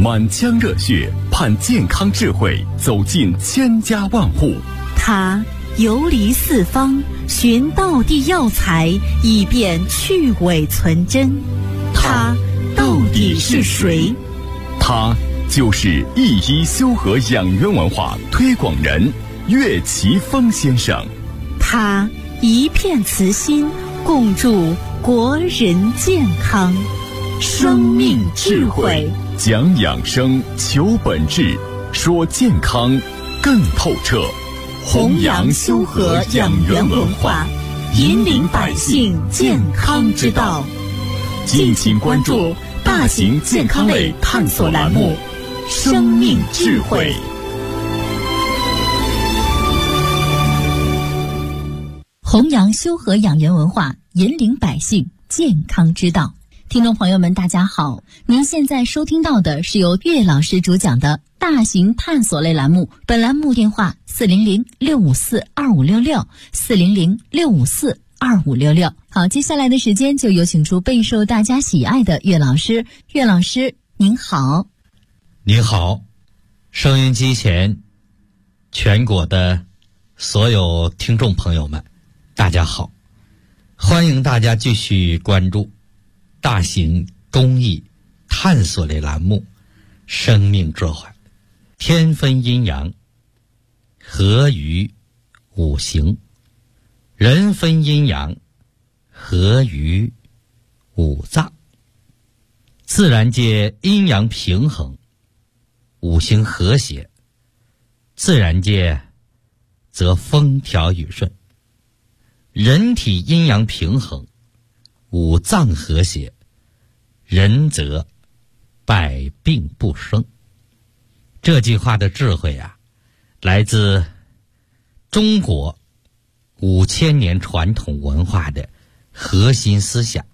满腔热血盼健康智慧走进千家万户。 他游离四方，寻道地药材，以便去伪存真。他到底是谁？ 他就是一一修和养元文化推广人岳奇峰先生。 他一片慈心，共筑国人健康。生命智慧， 讲养生，求本质，说健康更透彻。 弘扬修和养元文化，引领百姓健康之道。 敬请关注大型健康类探索栏目《生命智慧》。 弘扬修和养元文化，引领百姓健康之道。听众朋友们大家好，您现在收听到的是由岳老师主讲的大型探索类栏目，本栏目电话400-654-2566 400-654-2566。好，接下来的时间就有请出备受大家喜爱的岳老师。岳老师您好。 您好，收音机前全国的所有听众朋友们大家好，欢迎大家继续关注大型公益探索类栏目《生命智慧》。天分阴阳，合于五行；人分阴阳，合于五脏。自然界阴阳平衡，五行和谐，自然界则风调雨顺；人体阴阳平衡，五脏和谐，人则百病不生。这句话的智慧啊，来自中国5000年传统文化的核心思想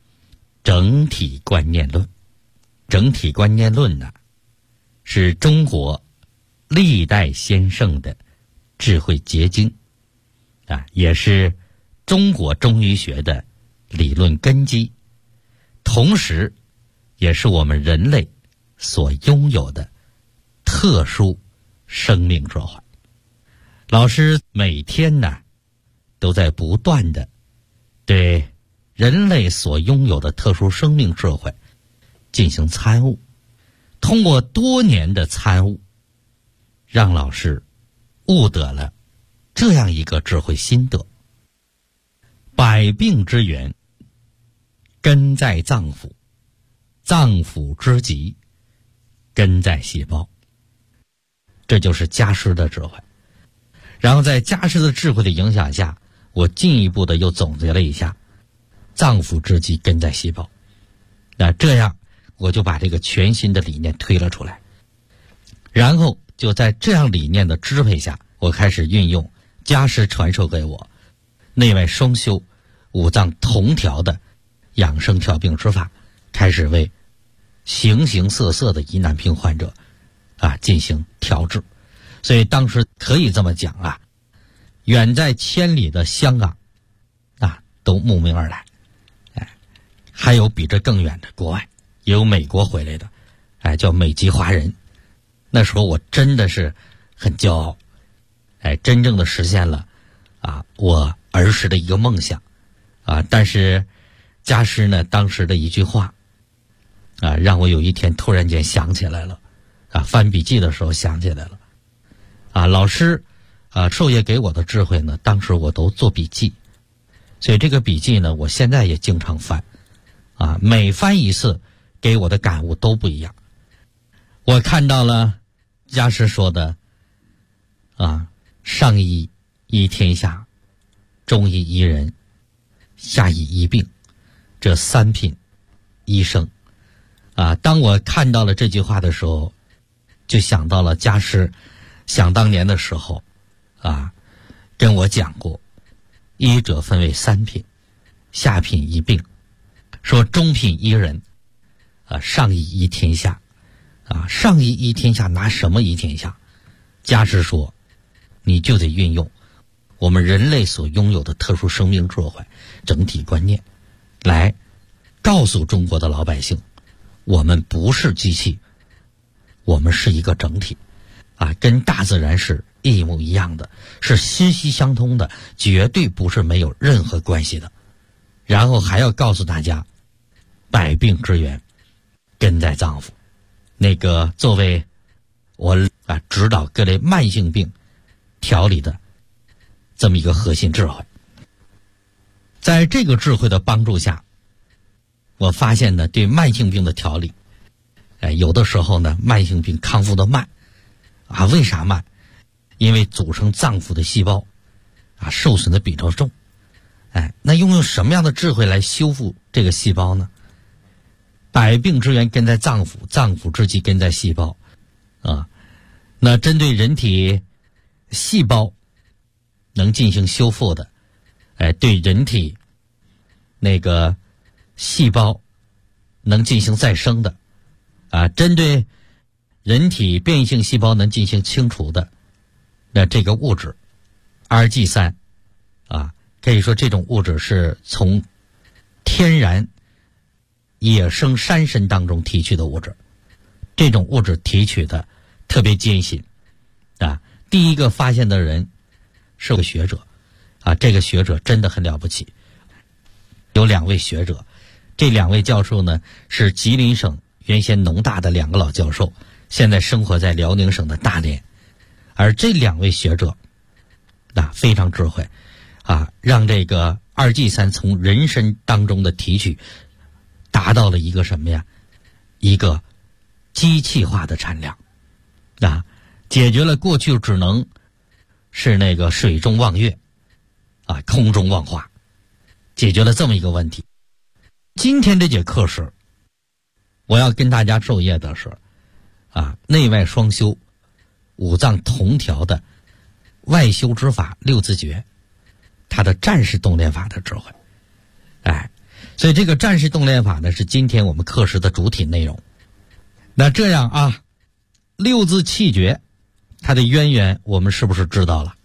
——整体观念论。整体观念论呢，是中国历代先圣的智慧结晶啊，也是中国中医学的理论根基，同时也是我们人类所拥有的特殊生命智慧。老师每天呢，都在不断的对人类所拥有的特殊生命智慧进行参悟，通过多年的参悟，让老师悟得了这样一个智慧心得：百病之源根在脏腑，脏腑之疾根在细胞。这就是家师的智慧。然后在家师的智慧的影响下，我进一步的又总结了一下，脏腑之疾根在细胞。那这样我就把这个全新的理念推了出来，然后就在这样理念的支配下，我开始运用家师传授给我内外双修、五脏同调的养生调病之法，开始为形形色色的疑难病患者进行调治。所以当时可以这么讲啊，远在千里的香港都慕名而来，还有比这更远的国外，也有美国回来的，叫美籍华人。那时候我真的是很骄傲，真正的实现了我儿时的一个梦想但是家师呢当时的一句话让我有一天突然间想起来了翻笔记的时候想起来了老师授业给我的智慧呢，当时我都做笔记，所以这个笔记呢我现在也经常翻每翻一次给我的感悟都不一样。我看到了家师说的上医医天下，中医医人，下医医病，这三品医生当我看到了这句话的时候，就想到了家师想当年的时候跟我讲过，医者分为三品，下品医病，说中品医人上医医天下上医医天下，拿什么医天下？家师说你就得运用我们人类所拥有的特殊生命智慧、整体观念，来告诉中国的老百姓，我们不是机器， 我们是一个整体啊，跟大自然是一模一样的，是息息相通的，绝对不是没有任何关系的。然后还要告诉大家，百病之源根在脏腑。那个作为我指导各类慢性病调理的这么一个核心智慧，在这个智慧的帮助下，我发现呢，对慢性病的调理，有的时候呢，慢性病康复的慢啊，为啥慢？因为组成脏腑的细胞啊，受损的比较重。那用什么样的智慧来修复这个细胞呢？百病之源根在脏腑，脏腑之基根在细胞啊。那针对人体细胞能进行修复的，对人体那个细胞能进行再生的啊，针对人体变异性细胞能进行清除的，那这个物质 RG3 啊，可以说这种物质是从天然野生山参当中提取的物质，这种物质提取的特别艰辛啊。第一个发现的人是个学者啊，这个学者真的很了不起。有2位学者，这2位教授呢是吉林省原先农大的2个老教授，现在生活在辽宁省的大连。而这2位学者非常智慧啊，让这个2G3从人参当中的提取达到了一个什么呀？一个机器化的产量啊，解决了过去只能是那个水中望月啊，空中望花，解决了这么一个问题。今天这节课时，我要跟大家授业的是内外双修、五脏同调的外修之法六字诀，它的战士动练法的智慧。所以这个战士动练法呢，是今天我们课时的主体内容。那这样啊，六字气诀它的渊源我们是不是知道了？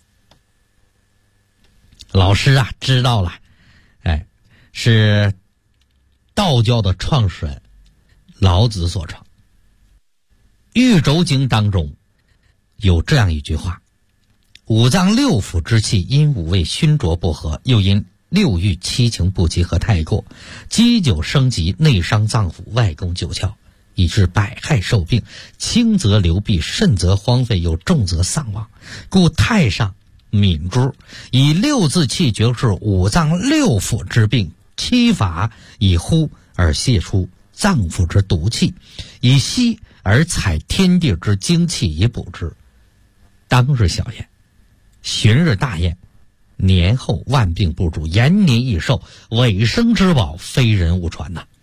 老师知道了，是道教的创始人老子所成。玉轴经当中有这样一句话：五脏六腑之气因五味熏浊不和，又因六欲七情不集合太过，积久生疾，内伤脏腑，外攻九窍，以致百害受病，轻则流弊，甚则荒废，有重则丧亡。故太上敏之，以六字气诀治五脏六腑之病，七法以呼而泄出脏腑之毒气，以息而采天地之精气以补之。当日小宴，旬日大宴，年后万病不主，延年益寿，尾生之宝，非人勿传呐。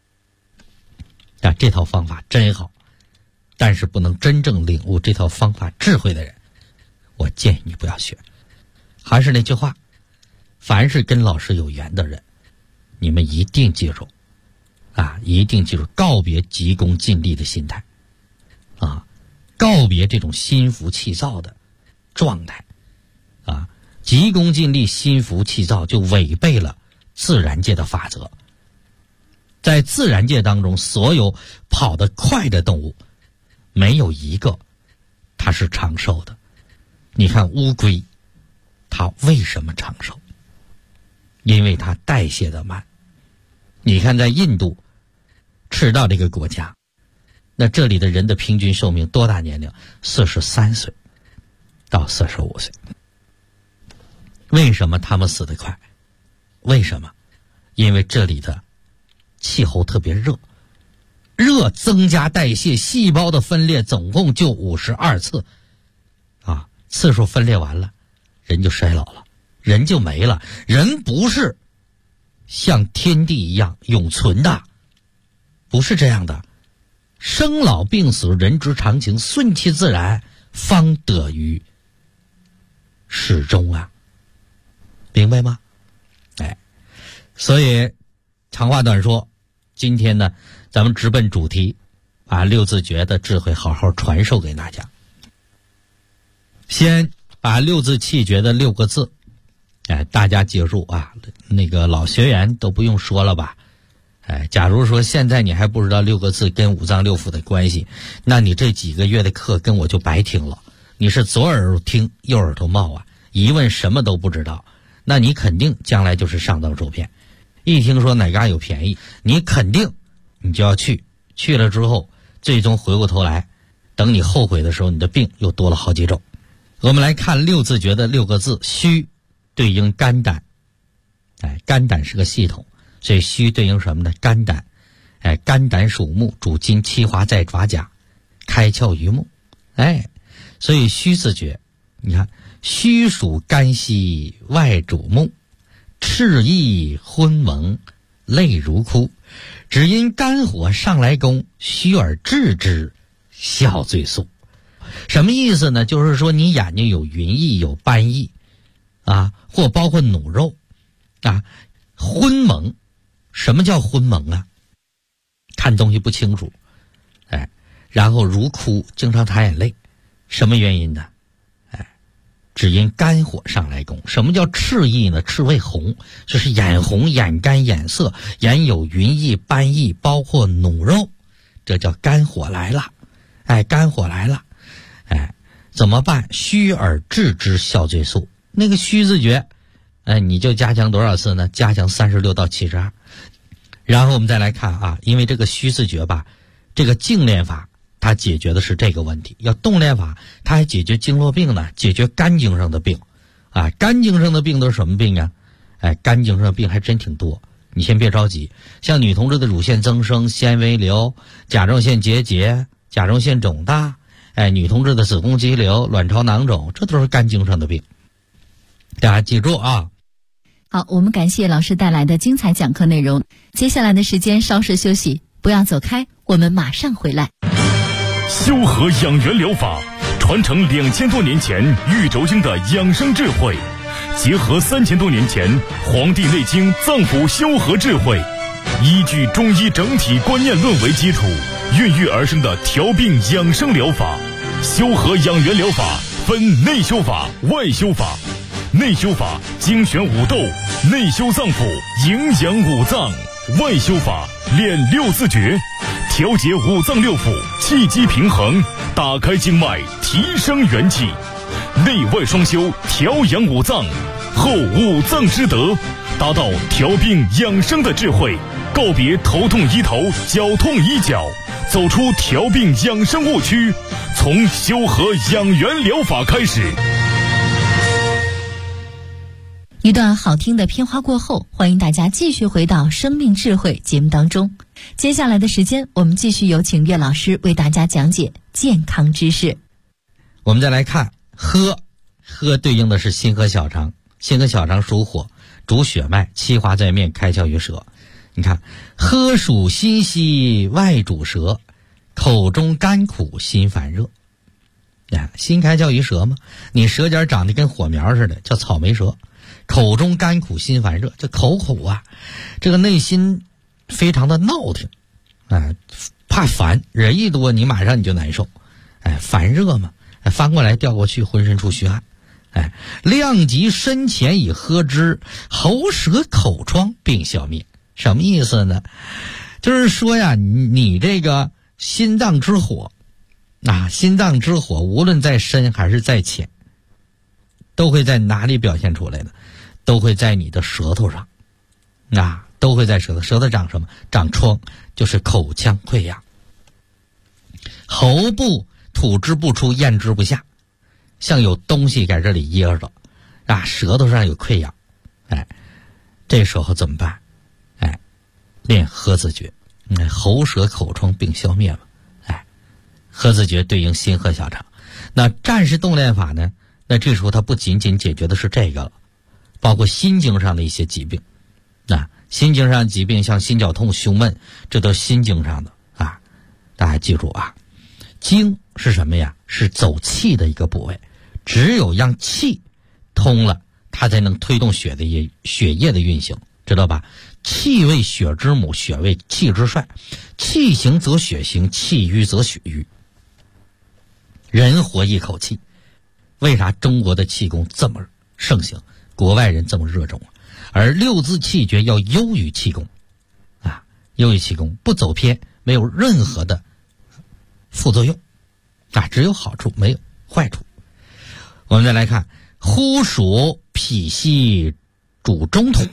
这套方法真好，但是不能真正领悟这套方法智慧的人，我建议你不要学。还是那句话，凡是跟老师有缘的人，你们一定记住一定记住告别急功近利的心态告别这种心浮气躁的状态急功近利、心浮气躁就违背了自然界的法则。在自然界当中，所有跑得快的动物，没有一个它是长寿的。你看乌龟，它为什么长寿？因为它代谢的慢。你看在印度赤道这个国家，那这里的人的平均寿命多大年龄？43岁到45岁。为什么他们死得快？为什么？因为这里的气候特别热，热增加代谢，细胞的分裂总共就52次次数分裂完了，人就衰老了，人就没了。人不是像天地一样永存的，不是这样的。生老病死，人之常情，顺其自然，方得于始终明白吗？所以长话短说，今天呢，咱们直奔主题，把六字诀的智慧好好传授给大家。先把六字气诀的6个字，大家记住那个老学员都不用说了吧？ 假如说现在你还不知道六个字跟五脏六腑的关系，那你这几个月的课跟我就白听了。你是左耳朵听右耳朵冒啊，一问什么都不知道，那你肯定将来就是上当受骗。一听说哪嘎有便宜，你肯定你就要去了之后，最终回过头来，等你后悔的时候，你的病又多了好几种。我们来看六字诀的六个字，虚对应肝胆。肝胆是个系统，所以虚对应什么呢？肝胆。肝胆属木，主筋，气华在爪甲，开窍于目。所以虚字诀，你看，虚属肝息，外主目，赤意昏蒙，泪如哭，只因肝火上来攻，虚而治之，效最速。什么意思呢？就是说你眼睛有云翳，有斑翳啊，或包括努肉啊，昏蒙。什么叫昏蒙啊？看东西不清楚，然后如哭，经常淌眼泪。什么原因呢？只因肝火上来攻。什么叫赤意呢？赤为红，就是眼红、眼干、眼涩，眼有云翳、斑翳，包括努肉，这叫肝火来了。肝火来了，怎么办？虚而治之，效最速。那个虚字诀，你就加强多少次呢？加强36到72。然后我们再来看啊，因为这个虚字诀吧，这个静练法它解决的是这个问题，要动练法它还解决经络病呢，解决肝经上的病肝经上的病都是什么病啊？肝经上的病还真挺多，你先别着急。像女同志的乳腺增生、纤维瘤、甲状腺结节、甲状腺肿大，女同志的子宫肌瘤、卵巢囊肿，这都是肝经上的病，大家记住啊。 好，我们感谢老师带来的精彩讲课内容。接下来的时间稍事休息，不要走开，我们马上回来。 修和养元疗法传承2000多年前玉轴经的养生智慧，结合3000多年前《黄帝内经》脏腑修和智慧，依据中医整体观念论为基础，孕育而生的调病养生疗法。修和养元疗法分内修法、外修法。内修法精选五斗，内修脏腑，营养五脏；外修法练六字诀，调节五脏六腑，气机平衡，打开经脉，提升元气。内外双修，调养五脏，后五脏之德，达到调病养生的智慧，告别头痛医头，脚痛医脚，走出调病养生误区，从修和养元疗法开始。 一段好听的片花过后，欢迎大家继续回到生命智慧节目当中。接下来的时间，我们继续有请岳老师为大家讲解健康知识。 我们再来看喝对应的是心和小肠，心和小肠属火，主血脉，气华在面，开窍于舌。你看，喝属心息，外主舌，口中甘苦，心烦热。心开窍于舌嘛，你舌尖长得跟火苗似的，叫草莓舌。口中甘苦，心烦热，这口苦啊，这个内心非常的闹腾，怕烦，人一多你马上你就难受，烦热嘛，翻过来调过去，浑身出虚汗，量及身前以喝之，喉舌口疮并消灭。什么意思呢？就是说呀，你这个心脏之火心脏之火无论在深还是在浅，都会在哪里表现出来的？都会在你的舌头上，都会在舌头。舌头长什么？长疮，就是口腔溃疡。喉部吐之不出，咽之不下，像有东西在这里噎着，舌头上有溃疡，这时候怎么办？练喝字诀，喉舌口疮并消灭了。喝字诀对应心和小肠。那战士动练法呢？那这时候它不仅仅解决的是这个了，包括心经上的一些疾病。心经上的疾病像心绞痛、胸闷，这都是心经上的大家记住啊，经是什么呀？是走气的一个部位，只有让气通了，它才能推动血液的运行，知道吧？气为血之母，血为气之帅，气行则血行，气瘀则血瘀。人活一口气，为啥中国的气功这么盛行，国外人这么热衷而六字气诀要优于气功优于气功，不走偏，没有任何的副作用啊，只有好处没有坏处。我们再来看呼属脾系主中土，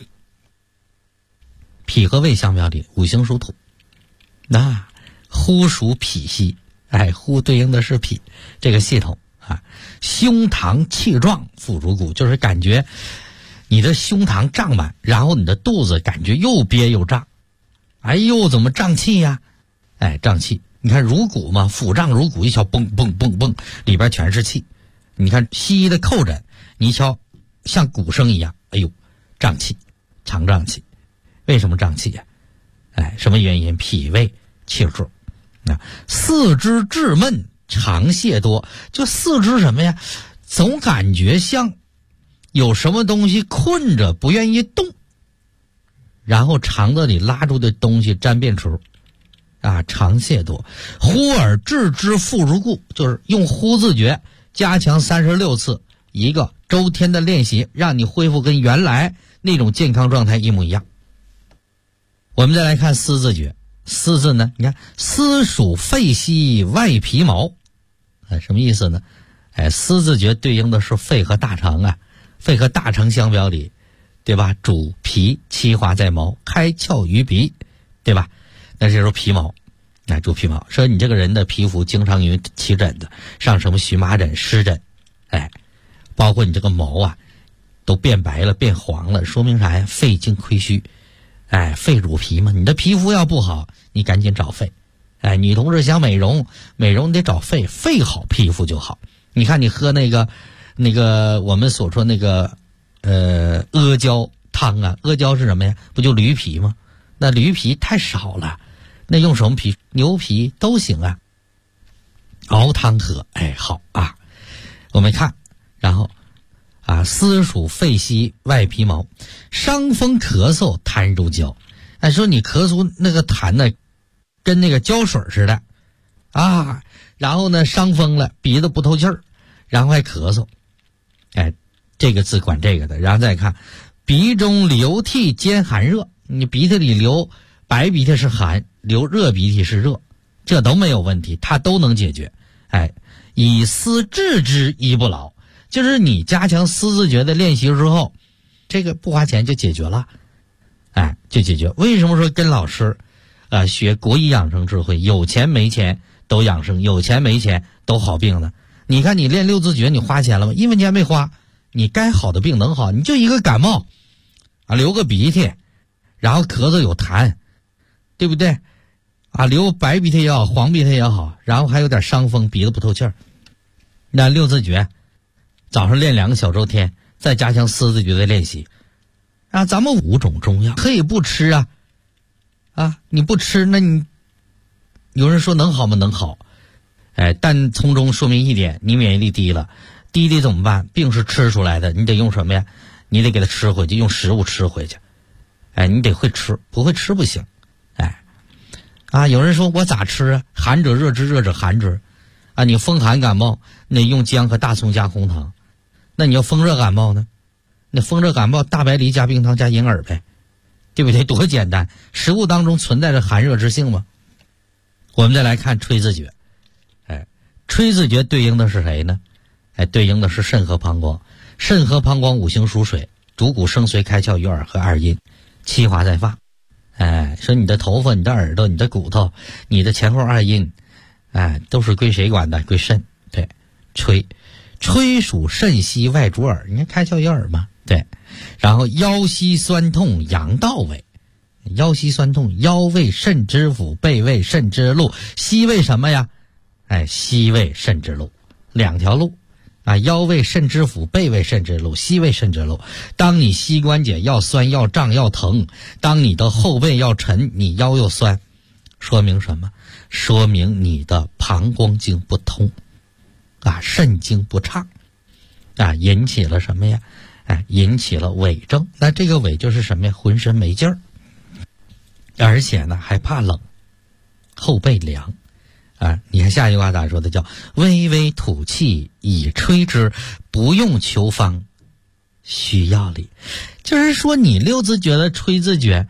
脾和胃相表里，五行属土，那呼属脾系，呼对应的是脾这个系统啊。胸膛气壮，腹主骨，就是感觉你的胸膛胀满，然后你的肚子感觉又憋又胀，哎呦，怎么胀气呀？胀气。你看如骨嘛，腹胀如骨，一瞧蹦蹦蹦蹦，里边全是气。你看西医的叩诊，你一瞧像鼓声一样，哎呦，胀气，肠胀气。为什么胀气呀？什么原因？脾胃气数。四肢滞闷，肠泄多，就四肢什么呀？总感觉像有什么东西困着，不愿意动，然后肠子里拉住的东西沾便池啊，肠泄多。呼而置之腹如故，就是用呼字诀加强36次，一个周天的练习，让你恢复跟原来那种健康状态一模一样。我们再来看思字诀，思字呢，你看思属肺系外皮毛，什么意思呢？思字诀对应的是肺和大肠啊，肺和大肠相表里，对吧？主皮，气化在毛，开窍于鼻，对吧？那这时候皮毛，主皮毛，说你这个人的皮肤经常因为起疹子，上什么荨麻疹、湿疹，包括你这个毛啊都变白了、变黄了，说明啥呀？肺经亏虚。肺主皮嘛，你的皮肤要不好，你赶紧找肺。女同志想美容，美容得找肺，肺好皮肤就好。你看你喝那个我们所说那个阿胶汤啊，阿胶是什么呀？不就驴皮吗？那驴皮太少了，那用什么皮？牛皮都行啊。熬汤喝，好啊。我们看，然后思属肺系外皮毛，伤风咳嗽痰如胶。说你咳嗽那个痰呢，跟那个胶水似的啊，然后呢伤风了，鼻子不透气儿，然后还咳嗽。这个字管这个的。然后再看鼻中流涕兼寒热，你鼻涕里流白鼻涕是寒，流热鼻涕是热，这都没有问题，它都能解决。以思治之医不老，就是你加强思字诀的练习之后，这个不花钱就解决了，就解决。为什么说跟老师学国医养生智慧，有钱没钱都养生，有钱没钱都好病呢？你看你练六字诀，你花钱了吗？1分钱没花，你该好的病能好，你就一个感冒流个鼻涕，然后咳嗽有痰，对不对？流白鼻涕也好，黄鼻涕也好，然后还有点伤风，鼻子不透气儿。那六字诀早上练2个小周天，再加强思字诀的练习咱们5种中药可以不吃你不吃，那你有人说能好吗？能好，但从中说明一点，你免疫力低了，低怎么办？病是吃出来的，你得用什么呀？你得给它吃回去，用食物吃回去。你得会吃，不会吃不行。有人说我咋吃啊？寒者热之，热者寒之。你风寒感冒，那用姜和大葱加红糖。那你要风热感冒呢？那风热感冒大白梨加冰糖加银耳呗，对不对？多简单！食物当中存在着寒热之性吗？我们再来看吹字诀。吹字诀对应的是谁呢？对应的是肾和膀胱。肾和膀胱五行属水，主骨生髓开窍于耳和二阴，气化在发。说你的头发、你的耳朵、你的骨头、你的前后二阴，都是归谁管的？归肾。对，吹属肾系外主耳，你看开窍于耳嘛。对，然后腰膝酸痛阳道尾，腰膝酸痛，腰位肾之府，背位肾之路，膝位什么呀？膝位肾之路，2条路腰位肾之府，背位肾之路，膝位肾之路。当你膝关节要酸要胀要疼，当你的后背要沉，你腰又酸，说明什么？说明你的膀胱经不通肾经不畅引起了什么呀？引起了痿症。那这个痿就是什么呀？浑身没劲儿，而且呢还怕冷，后背凉你看下一句话咋说的？叫微微吐气以吹之，不用求方需要理。就是说你六字诀的吹字诀，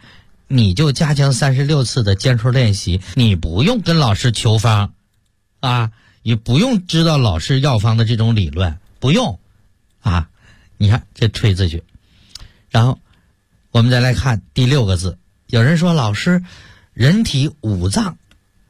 你就加强36次的坚持练习，你不用跟老师求方啊，也不用知道老师药方的这种理论，不用啊。你看这吹字诀，然后我们再来看第6个字。有人说老师，人体5脏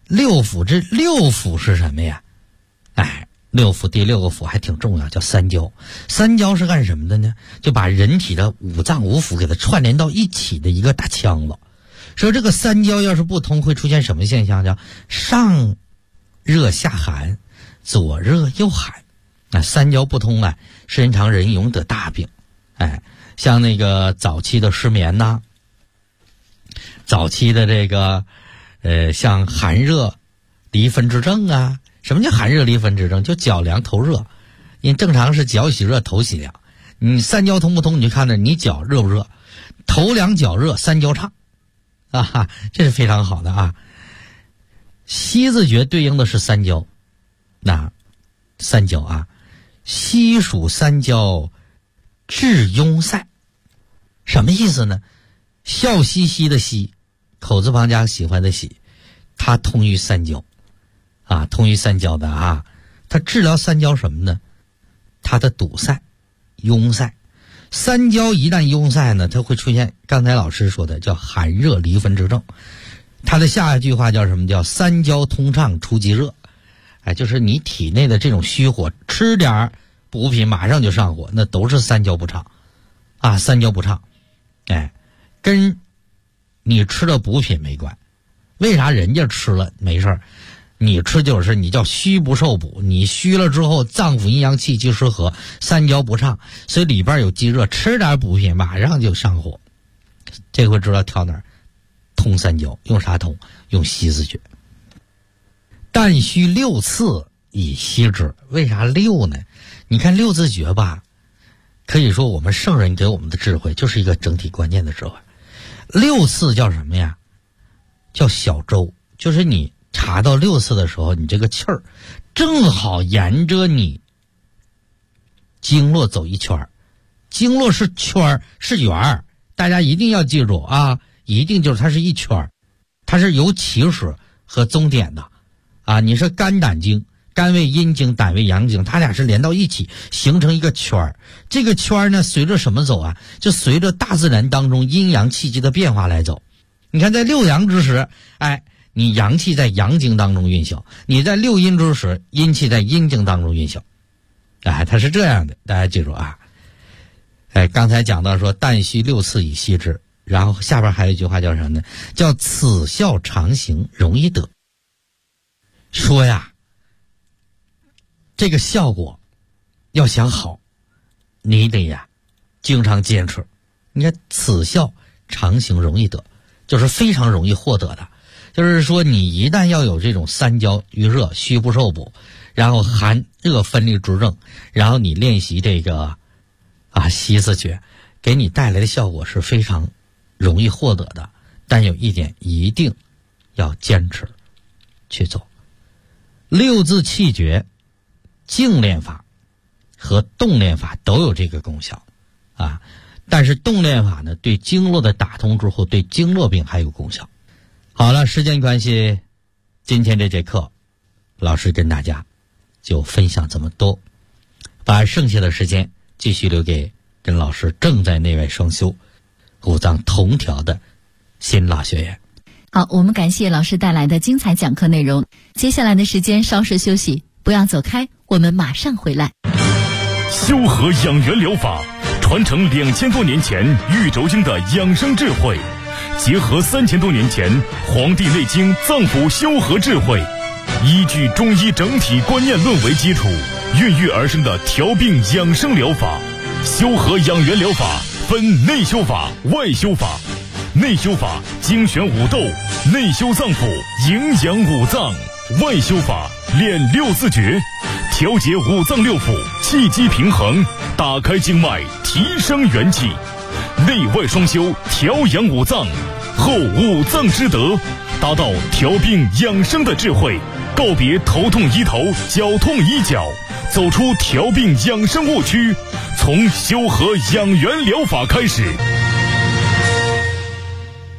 6腑，这6腑是什么呀？哎，6腑第6个腑还挺重要，叫三焦。三焦是干什么的呢？就把人体的5脏5腑给它串联到一起的一个大腔子。说这个三焦要是不通，会出现什么现象？叫上热下寒，左热右寒。那三焦不通啊，时间长人容易得大病。哎，像那个早期的失眠呐，早期的这个像寒热离分之症啊。什么叫寒热离分之症？就脚凉头热，因为正常是脚喜热头喜凉，你三焦通不通，你就看着你脚热不热，头凉脚热，三焦畅啊，这是非常好的啊。西字诀对应的是三焦，那三焦啊，西属三焦，治壅塞，什么意思呢？笑嘻嘻的嘻，口字旁加喜欢的喜，它通于三焦啊，通于三焦的啊。它治疗三焦什么呢？它的堵塞、壅塞。三焦一旦壅塞呢，它会出现刚才老师说的叫寒热离分之症。它的下一句话叫什么？叫三焦通畅除积热。哎，就是你体内的这种虚火，吃点补品马上就上火，那都是三焦不畅啊，三焦不畅。哎，跟你吃的补品没关。为啥人家吃了没事儿，你吃就是你叫虚不受补，你虚了之后脏腑阴阳气机失和，三焦不畅，所以里边有积热，吃点补品马上就上火。这回知道挑哪儿通三焦，用啥通？用西字诀。但须6次以息之。为啥6呢？你看6字诀吧，可以说我们圣人给我们的智慧就是一个整体观念的智慧。6次叫什么呀？叫小周，就是你查到6次的时候，你这个气儿正好沿着你经络走一圈。经络是圈儿，是圆儿，大家一定要记住啊，一定就是它是一圈，它是有起始和终点的啊。你是肝胆经，肝为阴经，胆为阳经，它俩是连到一起形成一个圈儿。这个圈儿呢，随着什么走啊？就随着大自然当中阴阳气机的变化来走。你看在6阳之时，哎，你阳气在阳经当中运行，你在6阴之时，阴气在阴经当中运行。哎，它是这样的，大家记住啊。哎，刚才讲到说但须6次以息之，然后下边还有一句话叫什么呢？叫此效常行，容易得。说呀，这个效果要想好，你得呀经常坚持。你看此效常行，容易得，就是非常容易获得的。就是说你一旦要有这种三焦郁热、虚不受补，然后寒热分离之症，然后你练习这个西字诀，给你带来的效果是非常容易获得的。但有一点一定要坚持去做。6字气诀静练法和动练法都有这个功效啊，但是动练法呢，对经络的打通之后，对经络病还有功效。好了，时间关系，今天这节课老师跟大家就分享这么多，把剩下的时间继续留给跟老师正在内外双修、五脏同调的新老学员。 好，我们感谢老师带来的精彩讲课内容。接下来的时间稍事休息，不要走开，我们马上回来。 修和养元疗法传承2000多年前玉轴经的养生智慧，结合3000多年前《黄帝内经》脏腑修和智慧，依据中医整体观念论为基础，孕育而生的调病养生疗法。修和养元疗法分内修法、外修法。内修法精选五斗，内修脏腑，营养五脏；外修法练6字诀，调节五脏六腑，气机平衡，打开经脉，提升元气。内外双修，调养五脏，后五脏之德，达到调病养生的智慧，告别头痛医头，脚痛医脚，走出调病养生误区，从修和养元疗法开始。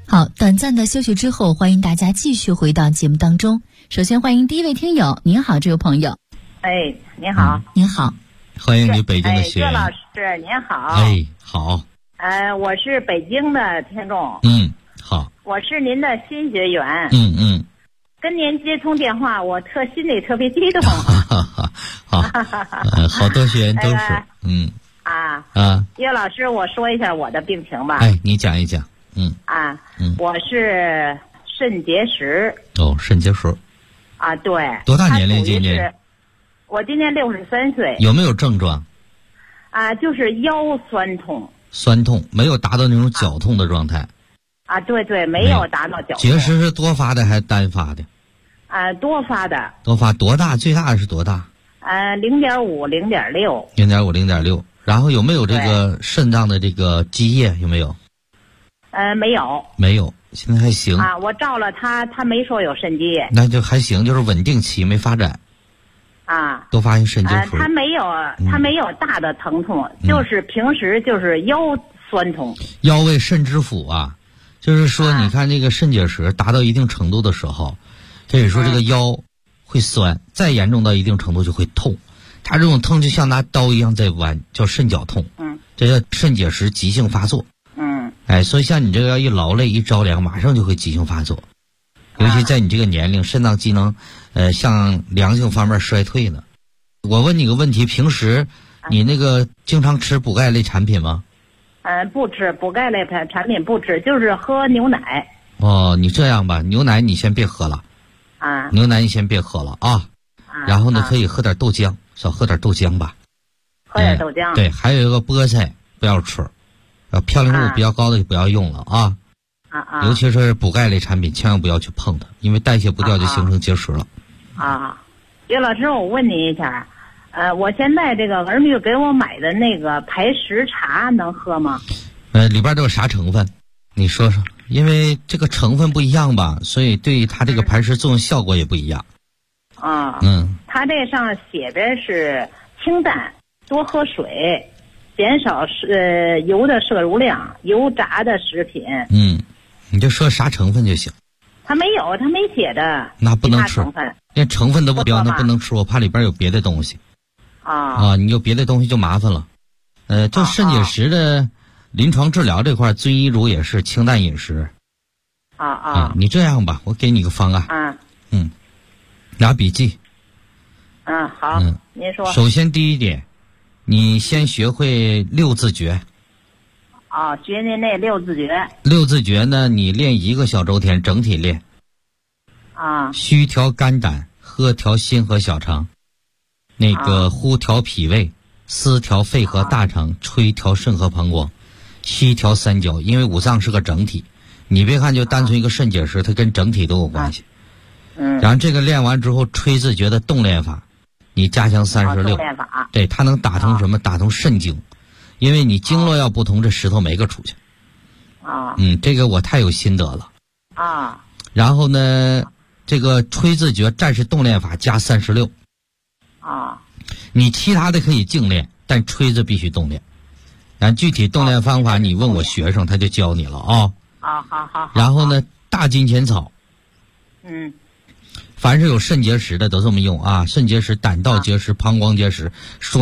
好，短暂的休息之后，欢迎大家继续回到节目当中。首先欢迎第一位听友，您好，这位朋友。 哎，您好。 您好。 欢迎你北京的学员。 岳老师您好。 哎，好。 我是北京的听众。 好。 我是您的新学员。跟您接通电话，我心里特别激动。 好，好多学员都是。 岳老师，我说一下我的病情吧。 哎，你讲一讲。 我是肾结石。 哦，肾结石。 对。 多大年龄今年？ 我今年63岁。 有没有症状？ 就是腰酸痛。 酸痛，没有达到那种绞痛的状态。 对，没有达到绞痛。 结石是多发的还是单发的？ 多发的。 多发多大？最大的是多大 ？0.5、0.6。 0.5、0.6。然后有没有这个肾脏的这个积液？有没有？ 没有。 没有，现在还行。 我照了他没说有肾积液。 那就还行，就是稳定期没发展。都发现肾结石。 他没有大的疼痛，就是平时就是腰酸痛。 腰为肾之府啊。就是说，你看这个肾结石达到一定程度的时候，可以说这个腰会酸，再严重到一定程度就会痛。它这种痛就像拿刀一样在剜，叫肾绞痛。这叫肾结石急性发作。所以像你这个要一劳累一着凉，马上就会急性发作。尤其在你这个年龄，肾脏机能向良性方面衰退呢。我问你个问题，平时你那个经常吃补钙类产品吗？ 不吃补钙类产品，不吃，就是喝牛奶。 你这样吧，牛奶你先别喝了。牛奶你先别喝了啊。然后呢，可以喝点豆浆，少喝点豆浆吧。 喝点豆浆。 对，还有一个菠菜不要吃，嘌呤物比较高的就不要用了啊。尤其是补钙类产品，千万不要去碰它，因为代谢不掉就形成结石了。 岳老师，我问你一下。我现在这个儿女给我买的那个排石茶能喝吗？ 里边都有啥成分？你说说，因为这个成分不一样吧，所以对它这个排石作用效果也不一样。 它这上写的是清淡，多喝水，减少油的摄入量，油炸的食品。 你就说啥成分就行。 它没写的。 那不能吃，连成分都不标，那不能吃，我怕里边有别的东西。你有别的东西就麻烦了。就肾结石的临床治疗这块，遵医嘱也是清淡饮食。你这样吧，我给你个方案。拿笔记。 好。您说。 首先第一点，你先学会6字诀。 学您那6字诀。 6字诀呢，你练1个小周天，整体练。虚调肝胆，喝调心和小肠。那个呼调脾胃，思调肺和大肠，吹调肾和膀胱，吸调三焦。因为五脏是个整体，你别看就单纯一个肾结石，它跟整体都有关系。然后这个练完之后，吹字诀的动练法，你加强36。动练法。 对，它能打通什么？打通肾经，因为你经络要不通，这石头没个出去。这个我太有心得了。然后呢，这个吹字诀战士动练法加36。你其他的可以静练，但吹字必须动练。然后具体动练方法，你问我学生，他就教你了啊。 好。 然后呢，大金钱草。凡是有肾结石的都这么用啊，肾结石、胆道结石、膀胱结石。